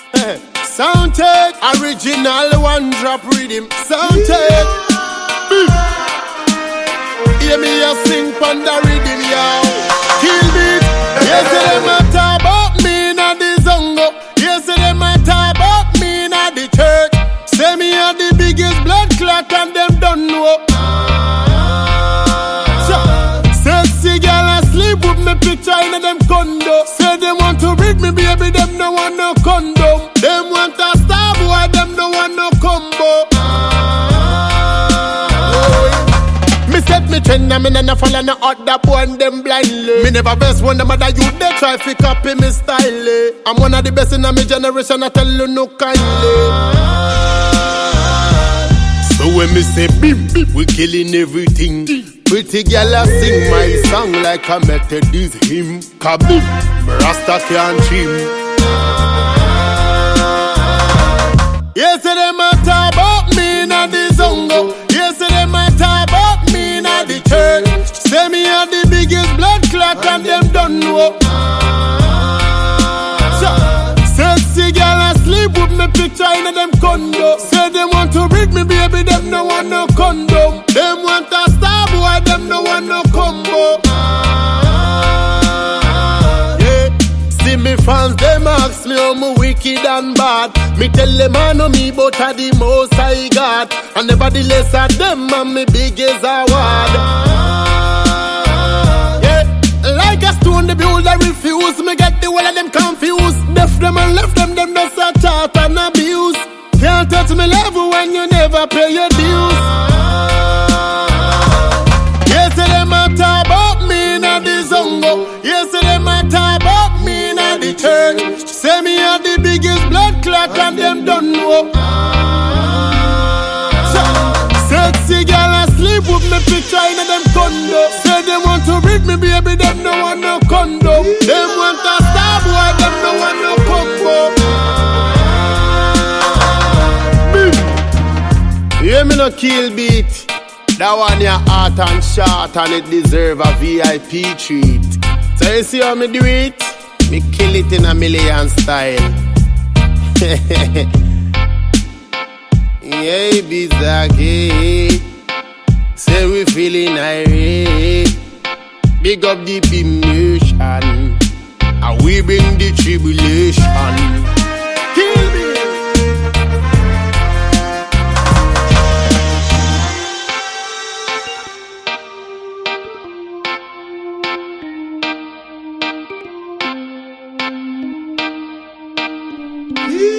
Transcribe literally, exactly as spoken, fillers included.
Sound check, original one drop rhythm. Sound check. Hear me a sing pon the rhythm, yo. Kill beat. Yes, them a talk about me na the zongo. Yes, them a talk about me na the church. Say me a the biggest blood clot and them don't know. Sexy girl asleep with me picture in them condo. Say they want to read me, baby, them no want no condom. Them want a star boy, them no want no combo. Me set me trend, and me nah follow no other boy and them blindly. Me never best one them other youth, they try fi copy me style. eh. I'm one of the best in my generation, I tell you no kindly. So when me say beep beep, we killing everything. Pretty girl a sing my song like a Methodist hymn. Kabim, Rasta can't trim. Yes, them a talk about me na the zongo. Yes, them a talk about me na the church. Say me a the biggest blood clot and them don't know. Sexy girl asleep with me picture in them condo. Say they want to read me, baby, them no want no condom. Them want a star boy, them no want no combo. Yeah, see me fans, them ask me how me wicked and bad. Me tell them I know me, but I the most I got. And nevertheless of them and me biggest award. Like a stone, the builder refuse. Me get the whole of them confused. Deaf them and left them, them just a chat and abuse. Can't touch me level when you never pay your dues. Yes, them a talk about me na the zongo. Yes, them a talk about me na the church. Say me a the biggest blood clot and them don't know. Sexy girl asleep with me picture in them condo. Say they want to read me, baby, them no want no condom. Them want a star boy, them no want no combo. Hear me no kill beat. That one your hot and short and it deserve a V I P treat. So you see how me do it? Me kill it in a million style. Yeah, bizarre. Say we feeling irate. Big up the emotion, and we bring the tribulation. Kill me. Yeah.